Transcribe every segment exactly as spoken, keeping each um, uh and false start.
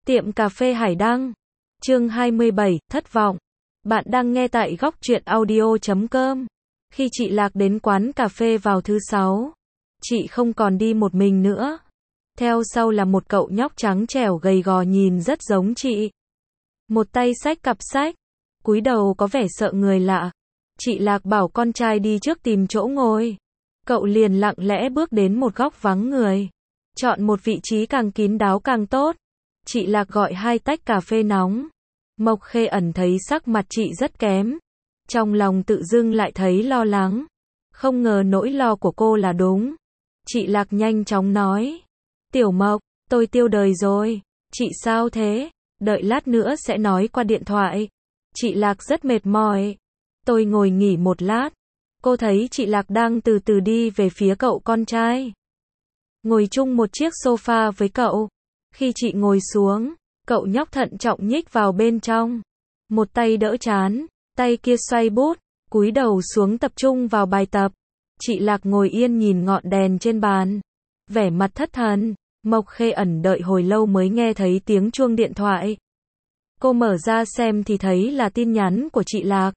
Tiệm cà phê Hải Đăng. Chương hai mươi bảy, thất vọng. Bạn đang nghe tại góc truyện audio chấm com. Khi chị Lạc đến quán cà phê vào thứ sáu, chị không còn đi một mình nữa. Theo sau là một cậu nhóc trắng trẻo gầy gò nhìn rất giống chị. Một tay xách cặp sách, cúi đầu có vẻ sợ người lạ. Chị Lạc bảo con trai đi trước tìm chỗ ngồi. Cậu liền lặng lẽ bước đến một góc vắng người. Chọn một vị trí càng kín đáo càng tốt. Chị Lạc gọi hai tách cà phê nóng. Mộc Khê Ẩn thấy sắc mặt chị rất kém. Trong lòng tự dưng lại thấy lo lắng. Không ngờ nỗi lo của cô là đúng. Chị Lạc nhanh chóng nói. Tiểu Mộc, tôi tiêu đời rồi. Chị sao thế? Đợi lát nữa sẽ nói qua điện thoại. Chị Lạc rất mệt mỏi. Tôi ngồi nghỉ một lát. Cô thấy chị Lạc đang từ từ đi về phía cậu con trai. Ngồi chung một chiếc sofa với cậu. Khi chị ngồi xuống, cậu nhóc thận trọng nhích vào bên trong. Một tay đỡ trán, tay kia xoay bút, cúi đầu xuống tập trung vào bài tập. Chị Lạc ngồi yên nhìn ngọn đèn trên bàn. Vẻ mặt thất thần. Mộc Khê Ẩn đợi hồi lâu mới nghe thấy tiếng chuông điện thoại. Cô mở ra xem thì thấy là tin nhắn của chị Lạc.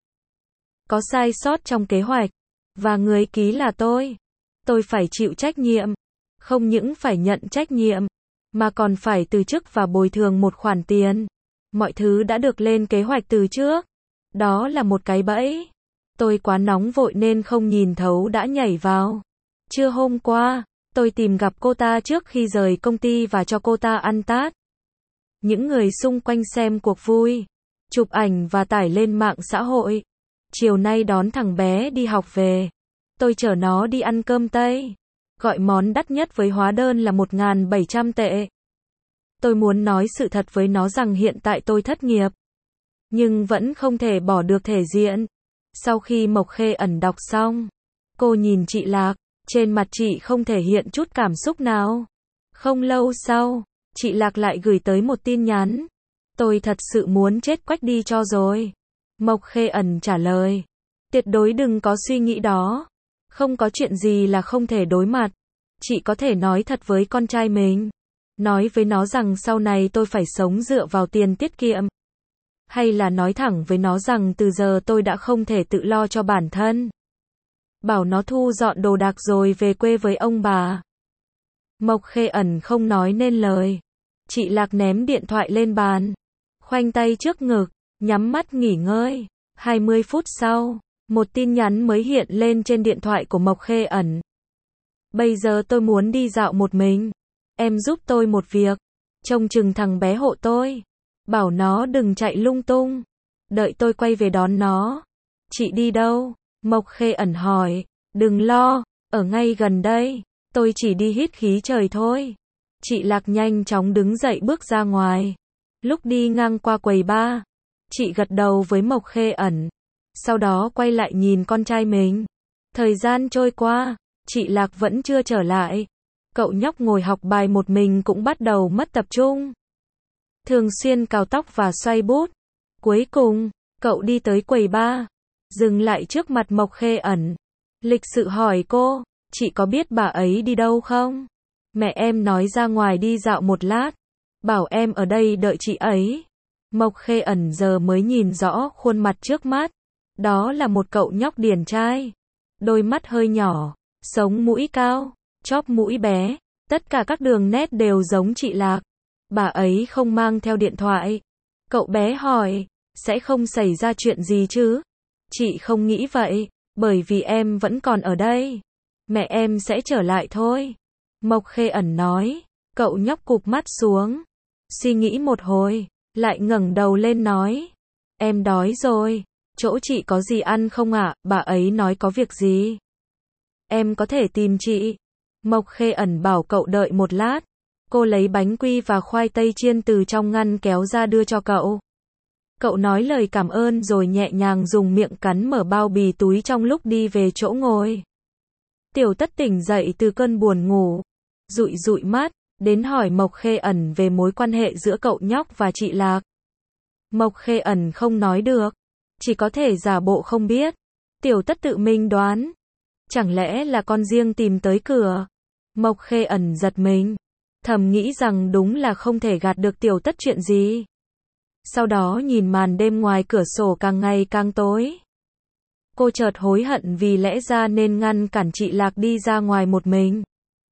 Có sai sót trong kế hoạch. Và người ký là tôi. Tôi phải chịu trách nhiệm. Không những phải nhận trách nhiệm, mà còn phải từ chức và bồi thường một khoản tiền. Mọi thứ đã được lên kế hoạch từ trước. Đó là một cái bẫy. Tôi quá nóng vội nên không nhìn thấu đã nhảy vào. Trưa hôm qua, tôi tìm gặp cô ta trước khi rời công ty và cho cô ta ăn tát. Những người xung quanh xem cuộc vui, chụp ảnh và tải lên mạng xã hội. Chiều nay đón thằng bé đi học về. Tôi chở nó đi ăn cơm Tây. Gọi món đắt nhất với hóa đơn là một nghìn bảy trăm tệ. Tôi muốn nói sự thật với nó rằng hiện tại tôi thất nghiệp. Nhưng vẫn không thể bỏ được thể diện. Sau khi Mộc Khê Ẩn đọc xong, cô nhìn chị Lạc. Trên mặt chị không thể hiện chút cảm xúc nào. Không lâu sau, chị Lạc lại gửi tới một tin nhắn. Tôi thật sự muốn chết quách đi cho rồi. Mộc Khê Ẩn trả lời. Tuyệt đối đừng có suy nghĩ đó. Không có chuyện gì là không thể đối mặt. Chị có thể nói thật với con trai mình. Nói với nó rằng sau này tôi phải sống dựa vào tiền tiết kiệm. Hay là nói thẳng với nó rằng từ giờ tôi đã không thể tự lo cho bản thân. Bảo nó thu dọn đồ đạc rồi về quê với ông bà. Mộc Khê Ẩn không nói nên lời. Chị Lạc ném điện thoại lên bàn. Khoanh tay trước ngực, nhắm mắt nghỉ ngơi. hai mươi phút sau, một tin nhắn mới hiện lên trên điện thoại của Mộc Khê Ẩn. Bây giờ tôi muốn đi dạo một mình. Em giúp tôi một việc. Trông chừng thằng bé hộ tôi. Bảo nó đừng chạy lung tung. Đợi tôi quay về đón nó. Chị đi đâu? Mộc Khê Ẩn hỏi. Đừng lo, ở ngay gần đây. Tôi chỉ đi hít khí trời thôi. Chị Lạc nhanh chóng đứng dậy bước ra ngoài. Lúc đi ngang qua quầy bar, chị gật đầu với Mộc Khê Ẩn. Sau đó quay lại nhìn con trai mình. Thời gian trôi qua, chị Lạc vẫn chưa trở lại. Cậu nhóc ngồi học bài một mình cũng bắt đầu mất tập trung. Thường xuyên cào tóc và xoay bút. Cuối cùng, cậu đi tới quầy bar. Dừng lại trước mặt Mộc Khê Ẩn. Lịch sự hỏi cô, chị có biết bà ấy đi đâu không? Mẹ em nói ra ngoài đi dạo một lát. Bảo em ở đây đợi chị ấy. Mộc Khê Ẩn giờ mới nhìn rõ khuôn mặt trước mắt. Đó là một cậu nhóc điển trai. Đôi mắt hơi nhỏ, sống mũi cao, chóp mũi bé. Tất cả các đường nét đều giống chị Lạc. Bà ấy không mang theo điện thoại. Cậu bé hỏi, sẽ không xảy ra chuyện gì chứ? Chị không nghĩ vậy, bởi vì em vẫn còn ở đây. Mẹ em sẽ trở lại thôi. Mộc Khê Ẩn nói. Cậu nhóc cụp mắt xuống. Suy nghĩ một hồi, lại ngẩng đầu lên nói. Em đói rồi. Chỗ chị có gì ăn không ạ? À? Bà ấy nói có việc gì? Em có thể tìm chị. Mộc Khê Ẩn bảo cậu đợi một lát. Cô lấy bánh quy và khoai tây chiên từ trong ngăn kéo ra đưa cho cậu. Cậu nói lời cảm ơn rồi nhẹ nhàng dùng miệng cắn mở bao bì túi trong lúc đi về chỗ ngồi. Tiểu Tất tỉnh dậy từ cơn buồn ngủ. Dụi dụi mắt, đến hỏi Mộc Khê Ẩn về mối quan hệ giữa cậu nhóc và chị Lạc. Mộc Khê Ẩn không nói được. Chỉ có thể giả bộ không biết. Tiểu Tất tự mình đoán. Chẳng lẽ là con riêng tìm tới cửa? Mộc Khê Ẩn giật mình. thầm nghĩ rằng đúng là không thể gạt được Tiểu Tất chuyện gì. Sau đó nhìn màn đêm ngoài cửa sổ càng ngày càng tối. Cô chợt hối hận vì lẽ ra nên ngăn cản chị Lạc đi ra ngoài một mình.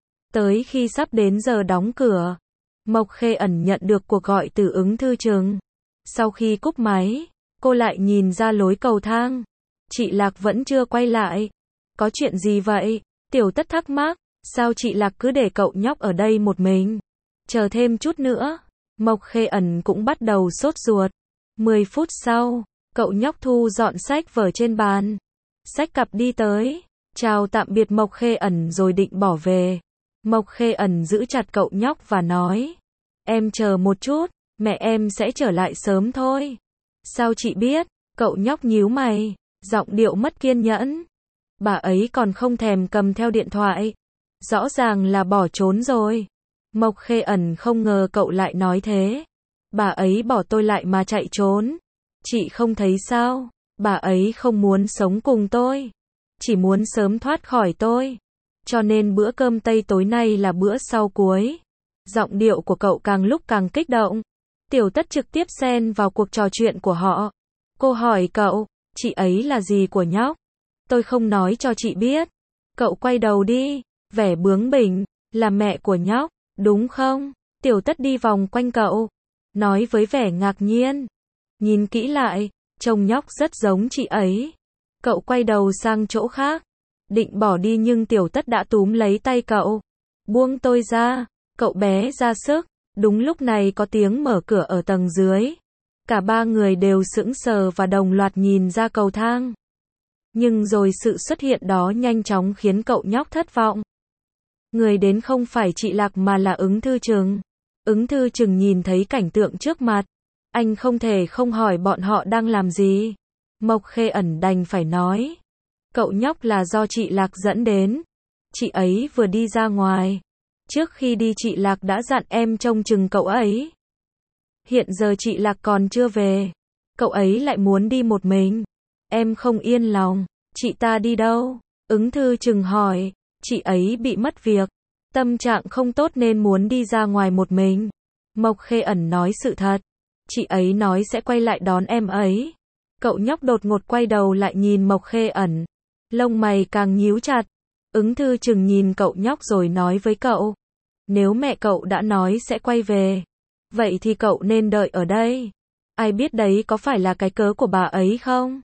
Tới khi sắp đến giờ đóng cửa, Mộc Khê Ẩn nhận được cuộc gọi từ Ứng Thư Trừng. Sau khi cúp máy, cô lại nhìn ra lối cầu thang. Chị Lạc vẫn chưa quay lại. Có chuyện gì vậy? Tiểu Tất thắc mắc. Sao chị Lạc cứ để cậu nhóc ở đây một mình? Chờ thêm chút nữa. Mộc Khê Ẩn cũng bắt đầu sốt ruột. mười phút sau, cậu nhóc thu dọn sách vở trên bàn. Xách cặp đi tới. Chào tạm biệt Mộc Khê Ẩn rồi định bỏ về. Mộc Khê Ẩn giữ chặt cậu nhóc và nói. Em chờ một chút, mẹ em sẽ trở lại sớm thôi. Sao chị biết? Cậu nhóc nhíu mày, giọng điệu mất kiên nhẫn. Bà ấy còn không thèm cầm theo điện thoại. Rõ ràng là bỏ trốn rồi. Mộc Khê Ẩn không ngờ cậu lại nói thế. Bà ấy bỏ tôi lại mà chạy trốn. Chị không thấy sao? Bà ấy không muốn sống cùng tôi. Chỉ muốn sớm thoát khỏi tôi. Cho nên bữa cơm Tây tối nay là bữa sau cuối. Giọng điệu của cậu càng lúc càng kích động. Tiểu Tất trực tiếp xen vào cuộc trò chuyện của họ. Cô hỏi cậu, chị ấy là gì của nhóc? Tôi không nói cho chị biết. Cậu quay đầu đi, vẻ bướng bỉnh, là mẹ của nhóc, đúng không? Tiểu Tất đi vòng quanh cậu, nói với vẻ ngạc nhiên. Nhìn kỹ lại, trông nhóc rất giống chị ấy. Cậu quay đầu sang chỗ khác, định bỏ đi nhưng Tiểu Tất đã túm lấy tay cậu. Buông tôi ra, cậu bé ra sức. Đúng lúc này có tiếng mở cửa ở tầng dưới. Cả ba người đều sững sờ và đồng loạt nhìn ra cầu thang. Nhưng rồi sự xuất hiện đó nhanh chóng khiến cậu nhóc thất vọng. Người đến không phải chị Lạc mà là Ứng Thư Trừng. Ứng Thư Trừng nhìn thấy cảnh tượng trước mặt. Anh không thể không hỏi bọn họ đang làm gì. Mộc Khê Ẩn đành phải nói. Cậu nhóc là do chị Lạc dẫn đến. Chị ấy vừa đi ra ngoài. Trước khi đi chị Lạc đã dặn em trông chừng cậu ấy. Hiện giờ chị Lạc còn chưa về. Cậu ấy lại muốn đi một mình. Em không yên lòng. Chị ta đi đâu? Ứng Thư Trừng hỏi. Chị ấy bị mất việc. Tâm trạng không tốt nên muốn đi ra ngoài một mình. Mộc Khê Ẩn nói sự thật. Chị ấy nói sẽ quay lại đón em ấy. Cậu nhóc đột ngột quay đầu lại nhìn Mộc Khê Ẩn. Lông mày càng nhíu chặt. Ứng Thư Trừng nhìn cậu nhóc rồi nói với cậu. Nếu mẹ cậu đã nói sẽ quay về, vậy thì cậu nên đợi ở đây. Ai biết đấy có phải là cái cớ của bà ấy không?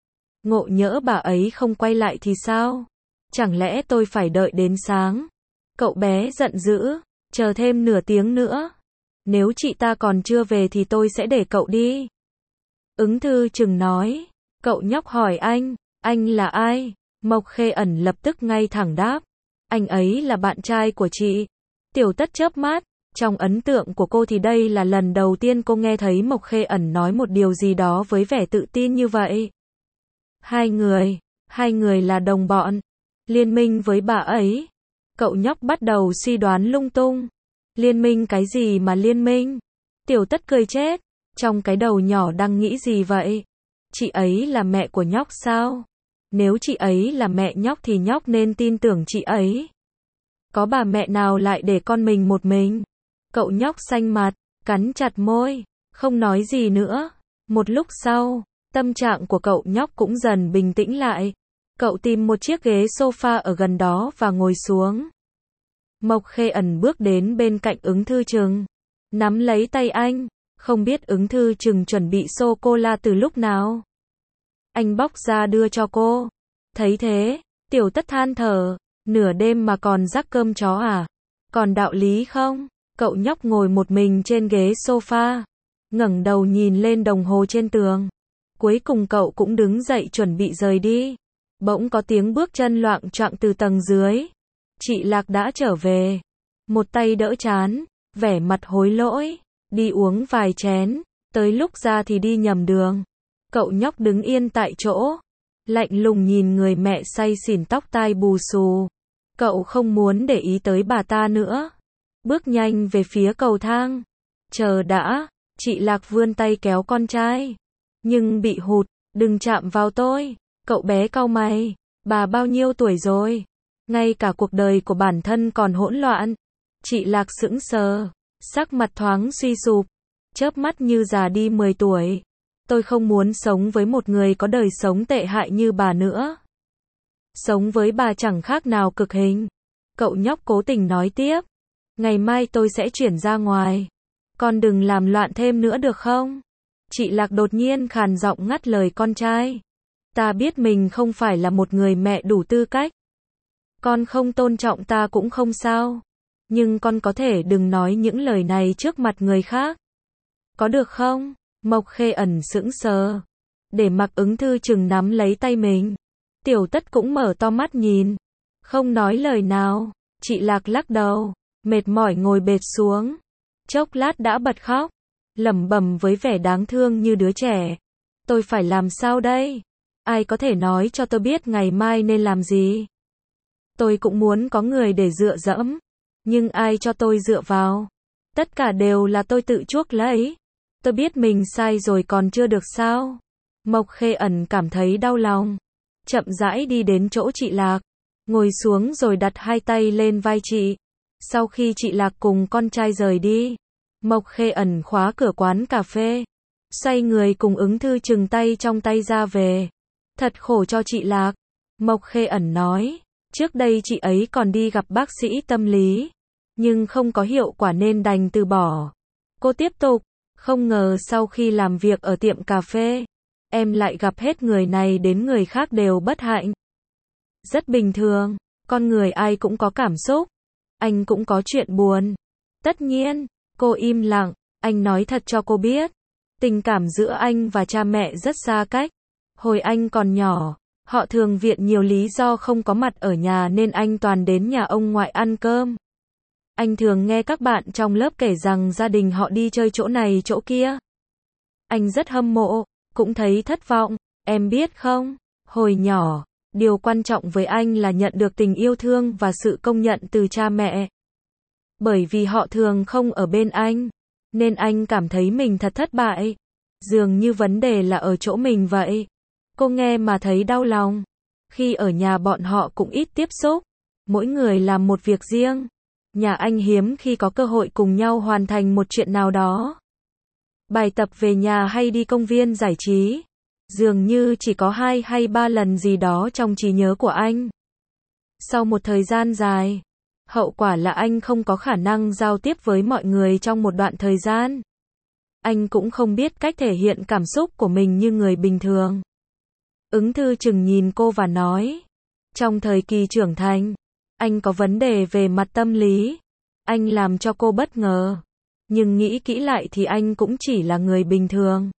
Ngộ nhỡ bà ấy không quay lại thì sao? Chẳng lẽ tôi phải đợi đến sáng? Cậu bé giận dữ, chờ thêm nửa tiếng nữa. Nếu chị ta còn chưa về thì tôi sẽ để cậu đi. Ứng Thư Trừng nói. Cậu nhóc hỏi anh, anh là ai? Mộc Khê Ẩn lập tức ngay thẳng đáp. Anh ấy là bạn trai của chị. Tiểu Tất chớp mắt. Trong ấn tượng của cô thì đây là lần đầu tiên cô nghe thấy Mộc Khê Ẩn nói một điều gì đó với vẻ tự tin như vậy. Hai người, hai người là đồng bọn. Liên minh với bà ấy. Cậu nhóc bắt đầu suy đoán lung tung. Liên minh cái gì mà liên minh? Tiểu Tất cười chết. Trong cái đầu nhỏ đang nghĩ gì vậy? Chị ấy là mẹ của nhóc sao? Nếu chị ấy là mẹ nhóc thì nhóc nên tin tưởng chị ấy. Có bà mẹ nào lại để con mình một mình? Cậu nhóc xanh mặt, cắn chặt môi, không nói gì nữa. Một lúc sau, tâm trạng của cậu nhóc cũng dần bình tĩnh lại. Cậu tìm một chiếc ghế sofa ở gần đó và ngồi xuống. Mộc Khê Ẩn bước đến bên cạnh Ứng Thư Trừng, nắm lấy tay anh, không biết Ứng Thư Trừng chuẩn bị sô-cô-la từ lúc nào. Anh bóc ra đưa cho cô. Thấy thế, Tiểu Tất than thở, nửa đêm mà còn rắc cơm chó à? Còn đạo lý không? Cậu nhóc ngồi một mình trên ghế sofa, ngẩng đầu nhìn lên đồng hồ trên tường. Cuối cùng cậu cũng đứng dậy chuẩn bị rời đi. Bỗng có tiếng bước chân loạng choạng từ tầng dưới. Chị Lạc đã trở về. Một tay đỡ trán, vẻ mặt hối lỗi. Đi uống vài chén, tới lúc ra thì đi nhầm đường. Cậu nhóc đứng yên tại chỗ, lạnh lùng nhìn người mẹ say xỉn tóc tai bù xù. Cậu không muốn để ý tới bà ta nữa. Bước nhanh về phía cầu thang. Chờ đã, chị Lạc vươn tay kéo con trai. Nhưng bị hụt, đừng chạm vào tôi. Cậu bé cau mày, bà bao nhiêu tuổi rồi? Ngay cả cuộc đời của bản thân còn hỗn loạn. Chị Lạc sững sờ, sắc mặt thoáng suy sụp, chớp mắt như già đi mười tuổi. Tôi không muốn sống với một người có đời sống tệ hại như bà nữa. Sống với bà chẳng khác nào cực hình. Cậu nhóc cố tình nói tiếp. Ngày mai tôi sẽ chuyển ra ngoài. Con đừng làm loạn thêm nữa được không? Chị Lạc đột nhiên khàn giọng ngắt lời con trai. Ta biết mình không phải là một người mẹ đủ tư cách. Con không tôn trọng ta cũng không sao. Nhưng con có thể đừng nói những lời này trước mặt người khác. Có được không? Mộc Khê ẩn sững sờ. Để Mặc Ứng Thư chừng nắm lấy tay mình. Tiểu Tất cũng mở to mắt nhìn. Không nói lời nào. Chị Lạc lắc đầu. Mệt mỏi ngồi bệt xuống. Chốc lát đã bật khóc. Lẩm bẩm với vẻ đáng thương như đứa trẻ. Tôi phải làm sao đây? Ai có thể nói cho tôi biết ngày mai nên làm gì? Tôi cũng muốn có người để dựa dẫm. Nhưng ai cho tôi dựa vào? Tất cả đều là tôi tự chuốc lấy. Tôi biết mình sai rồi còn chưa được sao? Mộc Khê ẩn cảm thấy đau lòng. Chậm rãi đi đến chỗ chị Lạc. Ngồi xuống rồi đặt hai tay lên vai chị. Sau khi chị Lạc cùng con trai rời đi, Mộc Khê ẩn khóa cửa quán cà phê. Xoay người cùng Ứng Thư chừng tay trong tay ra về. Thật khổ cho chị Lạc. Mộc Khê ẩn nói. Trước đây chị ấy còn đi gặp bác sĩ tâm lý. Nhưng không có hiệu quả nên đành từ bỏ. Cô tiếp tục. Không ngờ sau khi làm việc ở tiệm cà phê, em lại gặp hết người này đến người khác đều bất hạnh. Rất bình thường. Con người ai cũng có cảm xúc. Anh cũng có chuyện buồn. Tất nhiên. Cô im lặng. Anh nói thật cho cô biết. Tình cảm giữa anh và cha mẹ rất xa cách. Hồi anh còn nhỏ, họ thường viện nhiều lý do không có mặt ở nhà nên anh toàn đến nhà ông ngoại ăn cơm. Anh thường nghe các bạn trong lớp kể rằng gia đình họ đi chơi chỗ này chỗ kia. Anh rất hâm mộ, cũng thấy thất vọng. Em biết không, hồi nhỏ, điều quan trọng với anh là nhận được tình yêu thương và sự công nhận từ cha mẹ. Bởi vì họ thường không ở bên anh, nên anh cảm thấy mình thật thất bại. Dường như vấn đề là ở chỗ mình vậy. Cô nghe mà thấy đau lòng. Khi ở nhà bọn họ cũng ít tiếp xúc. Mỗi người làm một việc riêng. Nhà anh hiếm khi có cơ hội cùng nhau hoàn thành một chuyện nào đó. Bài tập về nhà hay đi công viên giải trí. Dường như chỉ có hai hay ba lần gì đó trong trí nhớ của anh. Sau một thời gian dài, hậu quả là anh không có khả năng giao tiếp với mọi người trong một đoạn thời gian. Anh cũng không biết cách thể hiện cảm xúc của mình như người bình thường. Ứng Thư chừng nhìn cô và nói. Trong thời kỳ trưởng thành, anh có vấn đề về mặt tâm lý. Anh làm cho cô bất ngờ. Nhưng nghĩ kỹ lại thì anh cũng chỉ là người bình thường.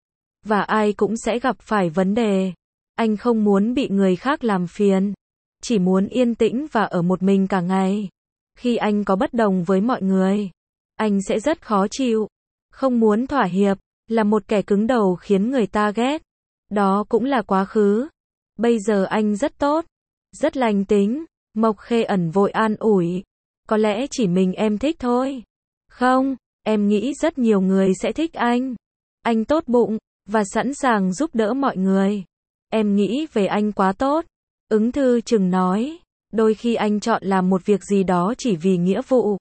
Và ai cũng sẽ gặp phải vấn đề. Anh không muốn bị người khác làm phiền. Chỉ muốn yên tĩnh và ở một mình cả ngày. Khi anh có bất đồng với mọi người, anh sẽ rất khó chịu. Không muốn thỏa hiệp, là một kẻ cứng đầu khiến người ta ghét. Đó cũng là quá khứ. Bây giờ anh rất tốt, rất lành tính. Mộc Khê ẩn vội an ủi. Có lẽ chỉ mình em thích thôi. Không, em nghĩ rất nhiều người sẽ thích anh. Anh tốt bụng, và sẵn sàng giúp đỡ mọi người. Em nghĩ về anh quá tốt. Ứng Thư chừng nói. Đôi khi anh chọn làm một việc gì đó chỉ vì nghĩa vụ.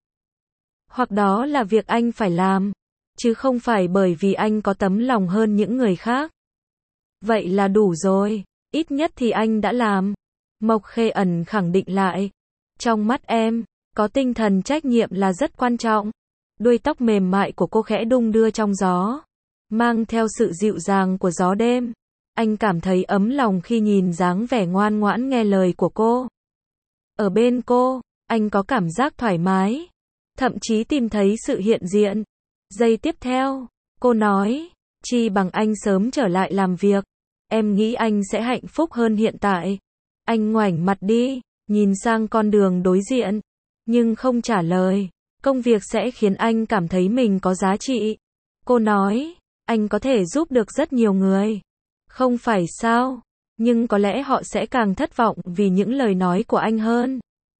Hoặc đó là việc anh phải làm. Chứ không phải bởi vì anh có tấm lòng hơn những người khác. Vậy là đủ rồi. Ít nhất thì anh đã làm. Mộc Khê ẩn khẳng định lại. Trong mắt em, có tinh thần trách nhiệm là rất quan trọng. Đuôi tóc mềm mại của cô khẽ đung đưa trong gió. Mang theo sự dịu dàng của gió đêm. Anh cảm thấy ấm lòng khi nhìn dáng vẻ ngoan ngoãn nghe lời của cô. Ở bên cô, anh có cảm giác thoải mái. Thậm chí tìm thấy sự hiện diện. Giây tiếp theo, cô nói. Chi bằng anh sớm trở lại làm việc. Em nghĩ anh sẽ hạnh phúc hơn hiện tại. Anh ngoảnh mặt đi, nhìn sang con đường đối diện. Nhưng không trả lời. Công việc sẽ khiến anh cảm thấy mình có giá trị. Cô nói. Anh có thể giúp được rất nhiều người. Không phải sao? Nhưng có lẽ họ sẽ càng thất vọng vì những lời nói của anh hơn.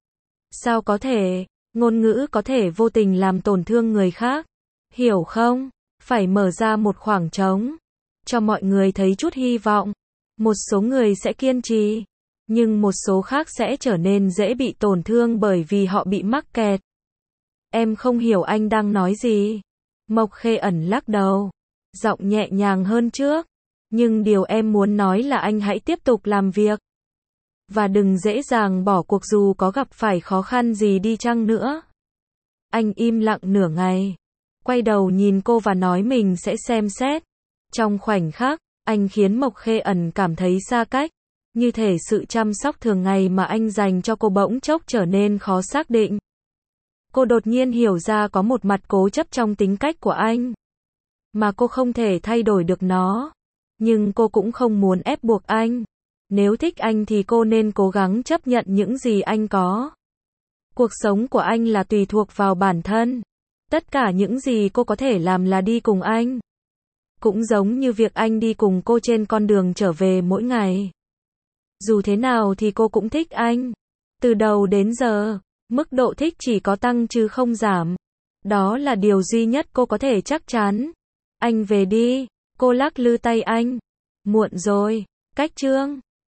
Sao có thể? Ngôn ngữ có thể vô tình làm tổn thương người khác. Hiểu không? Phải mở ra một khoảng trống. Cho mọi người thấy chút hy vọng. Một số người sẽ kiên trì. Nhưng một số khác sẽ trở nên dễ bị tổn thương bởi vì họ bị mắc kẹt. Em không hiểu anh đang nói gì. Mộc Khê Ẩn lắc đầu, giọng nhẹ nhàng hơn trước. Nhưng điều em muốn nói là anh hãy tiếp tục làm việc. Và đừng dễ dàng bỏ cuộc dù có gặp phải khó khăn gì đi chăng nữa. Anh im lặng nửa ngày, quay đầu nhìn cô và nói mình sẽ xem xét. Trong khoảnh khắc, anh khiến Mộc Khê Ẩn cảm thấy xa cách. Như thể sự chăm sóc thường ngày mà anh dành cho cô bỗng chốc trở nên khó xác định. Cô đột nhiên hiểu ra có một mặt cố chấp trong tính cách của anh. Mà cô không thể thay đổi được nó. Nhưng cô cũng không muốn ép buộc anh. Nếu thích anh thì cô nên cố gắng chấp nhận những gì anh có. Cuộc sống của anh là tùy thuộc vào bản thân. Tất cả những gì cô có thể làm là đi cùng anh. Cũng giống như việc anh đi cùng cô trên con đường trở về mỗi ngày. Dù thế nào thì cô cũng thích anh. Từ đầu đến giờ, mức độ thích chỉ có tăng chứ không giảm. Đó là điều duy nhất cô có thể chắc chắn. Anh về đi. Cô lắc lư tay anh. Muộn rồi. Cách chương